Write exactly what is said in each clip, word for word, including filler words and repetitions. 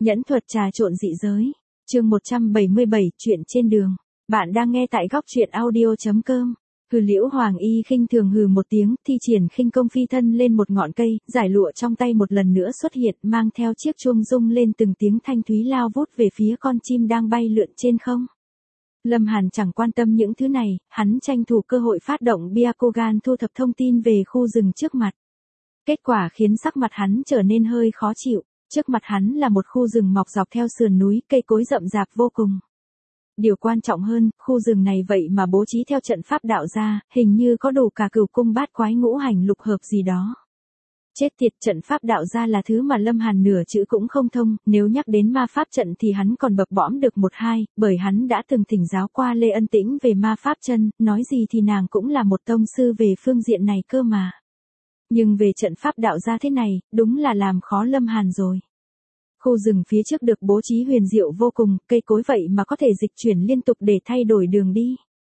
Nhẫn thuật trà trộn dị giới. Chương một trăm bảy mươi bảy, chuyện trên đường. Bạn đang nghe tại góc truyện audio chấm com. Hừ, Liễu Hoàng Y khinh thường hừ một tiếng, thi triển khinh công phi thân lên một ngọn cây, giải lụa trong tay một lần nữa xuất hiện, mang theo chiếc chuông rung lên từng tiếng thanh thúy lao vút về phía con chim đang bay lượn trên không. Lâm Hàn chẳng quan tâm những thứ này, hắn tranh thủ cơ hội phát động Byakugan thu thập thông tin về khu rừng trước mặt. Kết quả khiến sắc mặt hắn trở nên hơi khó chịu. Trước mặt hắn là một khu rừng mọc dọc theo sườn núi, cây cối rậm rạp vô cùng. Điều quan trọng hơn, khu rừng này vậy mà bố trí theo trận pháp đạo gia, hình như có đủ cả cửu cung bát quái ngũ hành lục hợp gì đó. Chết tiệt, trận pháp đạo gia là thứ mà Lâm Hàn nửa chữ cũng không thông, nếu nhắc đến ma pháp trận thì hắn còn bập bõm được một hai, bởi hắn đã từng thỉnh giáo qua Lê Ân Tĩnh về ma pháp chân, nói gì thì nàng cũng là một tông sư về phương diện này cơ mà. Nhưng về trận pháp đạo gia thế này, đúng là làm khó Lâm Hàn rồi. Khu rừng phía trước được bố trí huyền diệu vô cùng, cây cối vậy mà có thể dịch chuyển liên tục để thay đổi đường đi.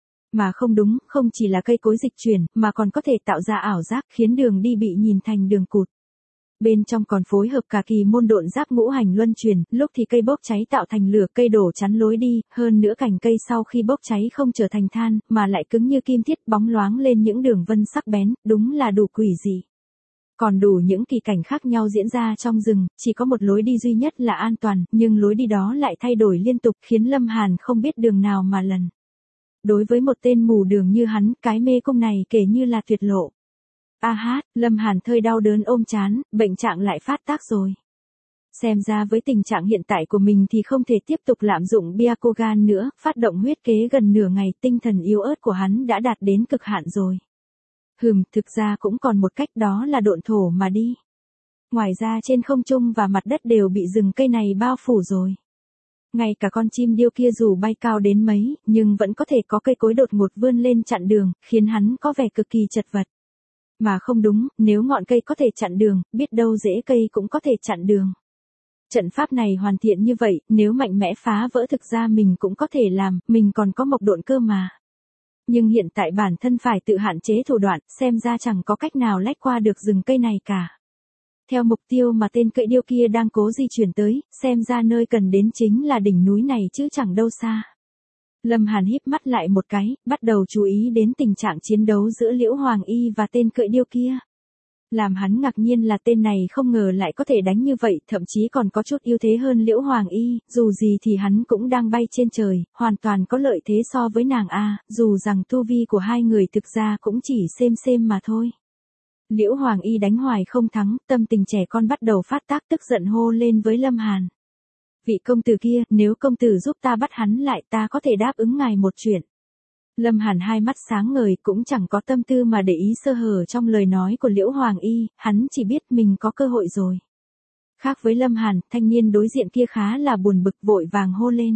Mà không đúng, không chỉ là cây cối dịch chuyển, mà còn có thể tạo ra ảo giác khiến đường đi bị nhìn thành đường cụt. Bên trong còn phối hợp cả kỳ môn độn giáp ngũ hành luân chuyển, lúc thì cây bốc cháy tạo thành lửa, cây đổ chắn lối đi, hơn nữa cành cây sau khi bốc cháy không trở thành than, mà lại cứng như kim thiết bóng loáng lên những đường vân sắc bén, đúng là đủ quỷ dị. Còn đủ những kỳ cảnh khác nhau diễn ra trong rừng, chỉ có một lối đi duy nhất là an toàn, nhưng lối đi đó lại thay đổi liên tục khiến Lâm Hàn không biết đường nào mà lần. Đối với một tên mù đường như hắn, cái mê cung này kể như là tuyệt lộ. A hát, Lâm Hàn thơi đau đớn ôm chán, bệnh trạng lại phát tác rồi. Xem ra với tình trạng hiện tại của mình thì không thể tiếp tục lạm dụng Byakugan nữa, phát động huyết kế gần nửa ngày, tinh thần yếu ớt của hắn đã đạt đến cực hạn rồi. Hừm, thực ra cũng còn một cách, đó là độn thổ mà đi. Ngoài ra trên không trung và mặt đất đều bị rừng cây này bao phủ rồi. Ngay cả con chim điêu kia dù bay cao đến mấy, nhưng vẫn có thể có cây cối đột ngột vươn lên chặn đường, khiến hắn có vẻ cực kỳ chật vật. Mà không đúng, nếu ngọn cây có thể chặn đường, biết đâu rễ cây cũng có thể chặn đường. Trận pháp này hoàn thiện như vậy, nếu mạnh mẽ phá vỡ thực ra mình cũng có thể làm, mình còn có mộc độn cơ mà. Nhưng hiện tại bản thân phải tự hạn chế thủ đoạn, xem ra chẳng có cách nào lách qua được rừng cây này cả. Theo mục tiêu mà tên cưỡi điêu kia đang cố di chuyển tới, xem ra nơi cần đến chính là đỉnh núi này chứ chẳng đâu xa. Lâm Hàn híp mắt lại một cái, bắt đầu chú ý đến tình trạng chiến đấu giữa Liễu Hoàng Y và tên cưỡi điêu kia. Làm hắn ngạc nhiên là tên này không ngờ lại có thể đánh như vậy, thậm chí còn có chút ưu thế hơn Liễu Hoàng Y, dù gì thì hắn cũng đang bay trên trời, hoàn toàn có lợi thế so với nàng a, dù rằng tu vi của hai người thực ra cũng chỉ xem xem mà thôi. Liễu Hoàng Y đánh hoài không thắng, tâm tình trẻ con bắt đầu phát tác, tức giận hô lên với Lâm Hàn. Vị công tử kia, nếu công tử giúp ta bắt hắn lại ta có thể đáp ứng ngài một chuyện. Lâm Hàn hai mắt sáng ngời, cũng chẳng có tâm tư mà để ý sơ hở trong lời nói của Liễu Hoàng Y, hắn chỉ biết mình có cơ hội rồi. Khác với Lâm Hàn, thanh niên đối diện kia khá là buồn bực, vội vàng hô lên.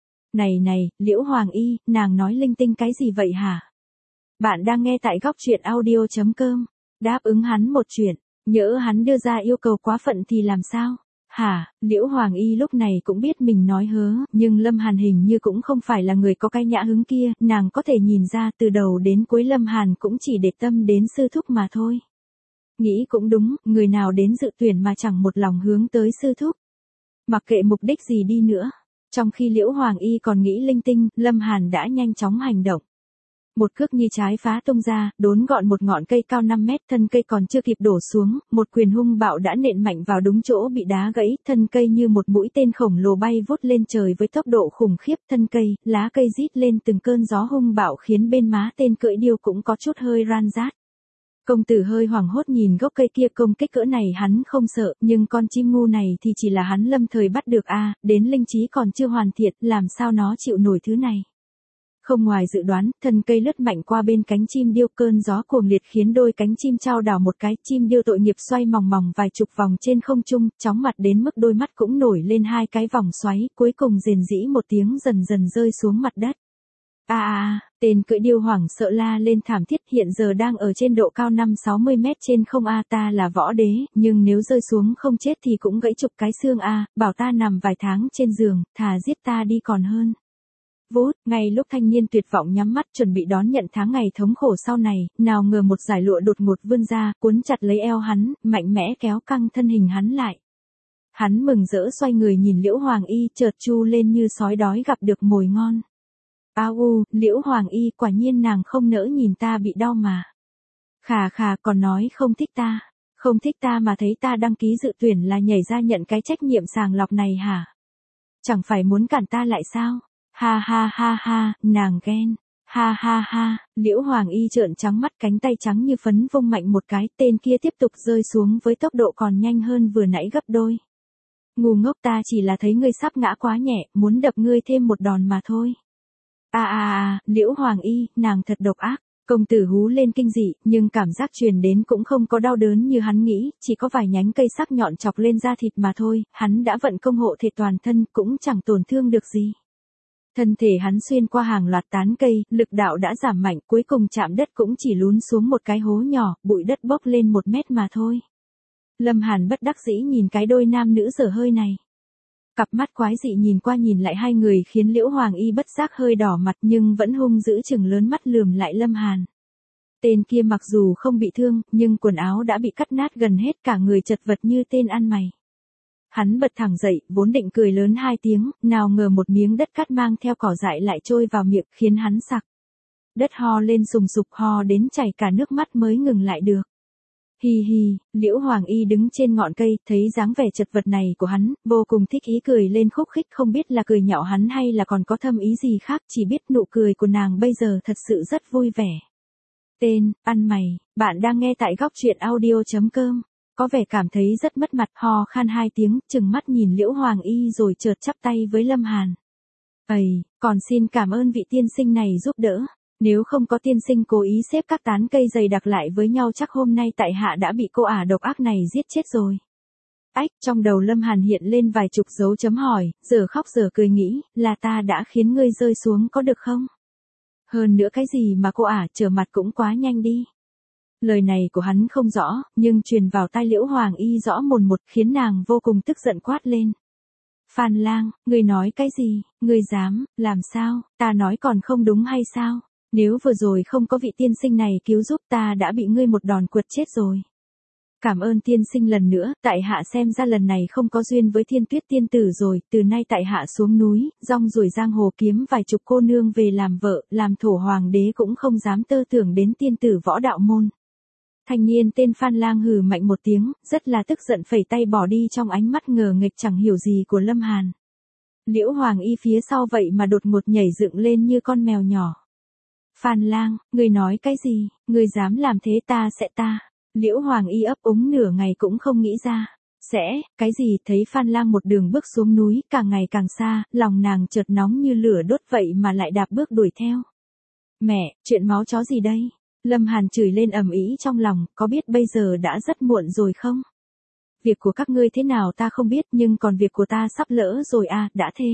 Này này, Liễu Hoàng Y, nàng nói linh tinh cái gì vậy hả? Bạn đang nghe tại góc truyện audio chấm com. Đáp ứng hắn một chuyện, nhỡ hắn đưa ra yêu cầu quá phận thì làm sao? Hả, Liễu Hoàng Y lúc này cũng biết mình nói hớ, nhưng Lâm Hàn hình như cũng không phải là người có cái nhã hứng kia, nàng có thể nhìn ra từ đầu đến cuối Lâm Hàn cũng chỉ để tâm đến sư thúc mà thôi. Nghĩ cũng đúng, người nào đến dự tuyển mà chẳng một lòng hướng tới sư thúc. Mặc kệ mục đích gì đi nữa, trong khi Liễu Hoàng Y còn nghĩ linh tinh, Lâm Hàn đã nhanh chóng hành động. Một cước như trái phá tung ra, đốn gọn một ngọn cây cao năm mét, thân cây còn chưa kịp đổ xuống, một quyền hung bạo đã nện mạnh vào đúng chỗ bị đá gãy, thân cây như một mũi tên khổng lồ bay vút lên trời với tốc độ khủng khiếp, thân cây, lá cây rít lên từng cơn gió hung bạo khiến bên má tên cưỡi điêu cũng có chút hơi ran rát. Công tử hơi hoảng hốt nhìn gốc cây kia, công kích cỡ này hắn không sợ, nhưng con chim ngu này thì chỉ là hắn lâm thời bắt được a, đến linh trí còn chưa hoàn thiện, làm sao nó chịu nổi thứ này. Không ngoài dự đoán, thân cây lướt mạnh qua bên cánh chim điêu, cơn gió cuồng liệt khiến đôi cánh chim chao đảo một cái, chim điêu tội nghiệp xoay mòng mòng vài chục vòng trên không trung, chóng mặt đến mức đôi mắt cũng nổi lên hai cái vòng xoáy, cuối cùng rền rĩ một tiếng dần dần rơi xuống mặt đất. A a a, tên cưỡi điêu hoảng sợ la lên thảm thiết, hiện giờ đang ở trên độ cao năm sáu mươi mét trên không a, ta là võ đế, nhưng nếu rơi xuống không chết thì cũng gãy chục cái xương a, bảo ta nằm vài tháng trên giường, thà giết ta đi còn hơn. Vút, ngay lúc thanh niên tuyệt vọng nhắm mắt chuẩn bị đón nhận tháng ngày thống khổ sau này, nào ngờ một dải lụa đột ngột vươn ra, cuốn chặt lấy eo hắn, mạnh mẽ kéo căng thân hình hắn lại. Hắn mừng rỡ xoay người nhìn Liễu Hoàng Y, chợt chu lên như sói đói gặp được mồi ngon. Ao u, Liễu Hoàng Y, quả nhiên nàng không nỡ nhìn ta bị đau mà. Khà khà, còn nói không thích ta. Không thích ta mà thấy ta đăng ký dự tuyển là nhảy ra nhận cái trách nhiệm sàng lọc này hả? Chẳng phải muốn cản ta lại sao? Ha ha ha ha, nàng ghen. Ha ha ha, Liễu Hoàng Y trợn trắng mắt, cánh tay trắng như phấn vung mạnh một cái, tên kia tiếp tục rơi xuống với tốc độ còn nhanh hơn vừa nãy gấp đôi. Ngu ngốc, ta chỉ là thấy ngươi sắp ngã quá nhẹ, muốn đập ngươi thêm một đòn mà thôi. À à à, Liễu Hoàng Y, nàng thật độc ác. Công tử hú lên kinh dị, nhưng cảm giác truyền đến cũng không có đau đớn như hắn nghĩ, chỉ có vài nhánh cây sắc nhọn chọc lên da thịt mà thôi, hắn đã vận công hộ thể toàn thân cũng chẳng tổn thương được gì. Thân thể hắn xuyên qua hàng loạt tán cây, lực đạo đã giảm mạnh, cuối cùng chạm đất cũng chỉ lún xuống một cái hố nhỏ, bụi đất bốc lên một mét mà thôi. Lâm Hàn bất đắc dĩ nhìn cái đôi nam nữ dở hơi này. Cặp mắt quái dị nhìn qua nhìn lại hai người khiến Liễu Hoàng Y bất giác hơi đỏ mặt nhưng vẫn hung dữ chừng lớn mắt lườm lại Lâm Hàn. Tên kia mặc dù không bị thương, nhưng quần áo đã bị cắt nát gần hết, cả người chật vật như tên ăn mày. Hắn bật thẳng dậy, vốn định cười lớn hai tiếng, nào ngờ một miếng đất cát mang theo cỏ dại lại trôi vào miệng khiến hắn sặc. Đất ho lên sùng sục, ho đến chảy cả nước mắt mới ngừng lại được. Hi hi, Liễu Hoàng Y đứng trên ngọn cây, thấy dáng vẻ chật vật này của hắn, vô cùng thích ý cười lên khúc khích, không biết là cười nhạo hắn hay là còn có thâm ý gì khác, chỉ biết nụ cười của nàng bây giờ thật sự rất vui vẻ. Tên, ăn mày, bạn đang nghe tại góc truyện audio chấm com. Có vẻ cảm thấy rất mất mặt, ho khan hai tiếng, chừng mắt nhìn Liễu Hoàng Y rồi chợt chắp tay với Lâm Hàn. Ây, còn xin cảm ơn vị tiên sinh này giúp đỡ. Nếu không có tiên sinh cố ý xếp các tán cây dày đặc lại với nhau chắc hôm nay tại hạ đã bị cô ả độc ác này giết chết rồi. Ách, trong đầu Lâm Hàn hiện lên vài chục dấu chấm hỏi, giờ khóc giờ cười nghĩ, là ta đã khiến ngươi rơi xuống có được không? Hơn nữa cái gì mà cô ả trở mặt cũng quá nhanh đi. Lời này của hắn không rõ, nhưng truyền vào tai Liễu Hoàng Y rõ mồn một khiến nàng vô cùng tức giận quát lên. Phan Lang, ngươi nói cái gì, ngươi dám, làm sao, ta nói còn không đúng hay sao? Nếu vừa rồi không có vị tiên sinh này cứu giúp ta đã bị ngươi một đòn quật chết rồi. Cảm ơn tiên sinh lần nữa, tại hạ xem ra lần này không có duyên với Thiên Tuyết tiên tử rồi, từ nay tại hạ xuống núi, rong ruổi giang hồ kiếm vài chục cô nương về làm vợ, làm thổ hoàng đế cũng không dám tơ tưởng đến tiên tử võ đạo môn. Thanh niên tên Phan Lang hừ mạnh một tiếng, rất là tức giận phẩy tay bỏ đi trong ánh mắt ngờ nghịch chẳng hiểu gì của Lâm Hàn. Liễu Hoàng Y phía sau vậy mà đột ngột nhảy dựng lên như con mèo nhỏ. Phan Lang, ngươi nói cái gì, ngươi dám làm thế ta sẽ ta. Liễu Hoàng Y ấp úng nửa ngày cũng không nghĩ ra. Sẽ, cái gì, thấy Phan Lang một đường bước xuống núi, càng ngày càng xa, lòng nàng chợt nóng như lửa đốt vậy mà lại đạp bước đuổi theo. Mẹ, chuyện máu chó gì đây? Lâm Hàn chửi lên ầm ĩ trong lòng, có biết bây giờ đã rất muộn rồi không? Việc của các ngươi thế nào ta không biết nhưng còn việc của ta sắp lỡ rồi à, đã thế.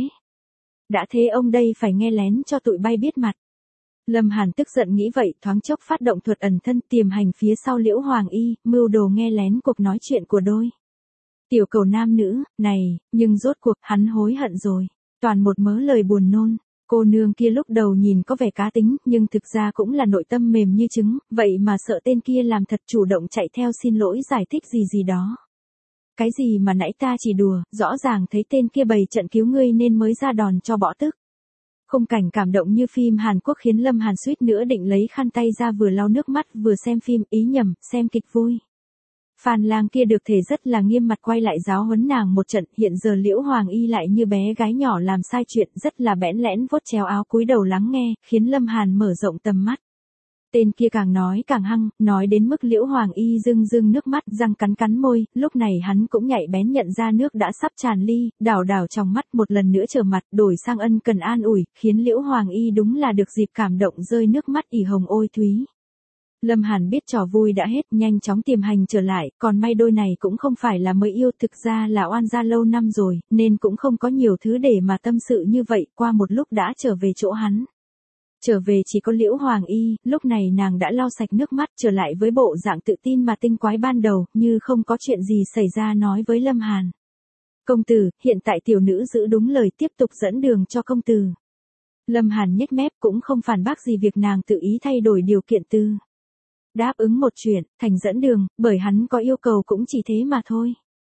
Đã thế ông đây phải nghe lén cho tụi bay biết mặt. Lâm Hàn tức giận nghĩ vậy, thoáng chốc phát động thuật ẩn thân tiềm hành phía sau Liễu Hoàng Y, mưu đồ nghe lén cuộc nói chuyện của đôi tiểu cầu nam nữ, này, nhưng rốt cuộc hắn hối hận rồi, toàn một mớ lời buồn nôn. Cô nương kia lúc đầu nhìn có vẻ cá tính, nhưng thực ra cũng là nội tâm mềm như trứng, vậy mà sợ tên kia làm thật chủ động chạy theo xin lỗi giải thích gì gì đó. Cái gì mà nãy ta chỉ đùa, rõ ràng thấy tên kia bày trận cứu ngươi nên mới ra đòn cho bỏ tức. Khung cảnh cảm động như phim Hàn Quốc khiến Lâm Hàn suýt nữa định lấy khăn tay ra vừa lau nước mắt vừa xem phim, ý nhầm, xem kịch vui. Phan Lang kia được thể rất là nghiêm mặt quay lại giáo huấn nàng một trận, hiện giờ Liễu Hoàng Y lại như bé gái nhỏ làm sai chuyện, rất là bẽn lẽn vuốt chéo áo cúi đầu lắng nghe, khiến Lâm Hàn mở rộng tầm mắt. Tên kia càng nói càng hăng, nói đến mức Liễu Hoàng Y rưng rưng nước mắt, răng cắn cắn môi, lúc này hắn cũng nhạy bén nhận ra nước đã sắp tràn ly, đảo đảo trong mắt một lần nữa trở mặt, đổi sang ân cần an ủi, khiến Liễu Hoàng Y đúng là được dịp cảm động rơi nước mắt ỉ hồng ôi thúy. Lâm Hàn biết trò vui đã hết, nhanh chóng tiềm hành trở lại, còn may đôi này cũng không phải là mới yêu, thực ra là oan gia lâu năm rồi, nên cũng không có nhiều thứ để mà tâm sự như vậy, qua một lúc đã trở về chỗ hắn. Trở về chỉ có Liễu Hoàng Y, lúc này nàng đã lau sạch nước mắt trở lại với bộ dạng tự tin mà tinh quái ban đầu, như không có chuyện gì xảy ra nói với Lâm Hàn. Công tử, hiện tại tiểu nữ giữ đúng lời tiếp tục dẫn đường cho công tử. Lâm Hàn nhếch mép cũng không phản bác gì việc nàng tự ý thay đổi điều kiện tư. Đáp ứng một chuyện, thành dẫn đường, bởi hắn có yêu cầu cũng chỉ thế mà thôi.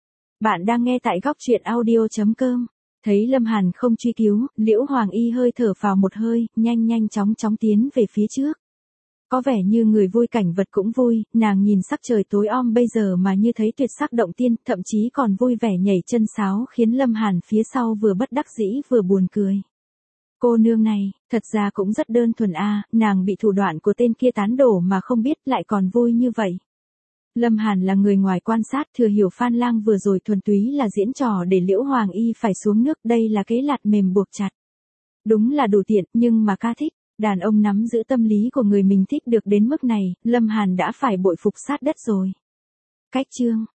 Bạn đang nghe tại góc chuyện audio chấm com. Thấy Lâm Hàn không truy cứu, Liễu Hoàng Y hơi thở phào một hơi, nhanh nhanh chóng chóng tiến về phía trước. Có vẻ như người vui cảnh vật cũng vui, nàng nhìn sắc trời tối om bây giờ mà như thấy tuyệt sắc động tiên, thậm chí còn vui vẻ nhảy chân sáo khiến Lâm Hàn phía sau vừa bất đắc dĩ vừa buồn cười. Cô nương này, thật ra cũng rất đơn thuần a, nàng bị thủ đoạn của tên kia tán đổ mà không biết lại còn vui như vậy. Lâm Hàn là người ngoài quan sát, thừa hiểu Phan Lang vừa rồi thuần túy là diễn trò để Liễu Hoàng Y phải xuống nước, đây là kế lạt mềm buộc chặt. Đúng là đủ tiện, nhưng mà ca thích, đàn ông nắm giữ tâm lý của người mình thích được đến mức này, Lâm Hàn đã phải bội phục sát đất rồi. Cách chương,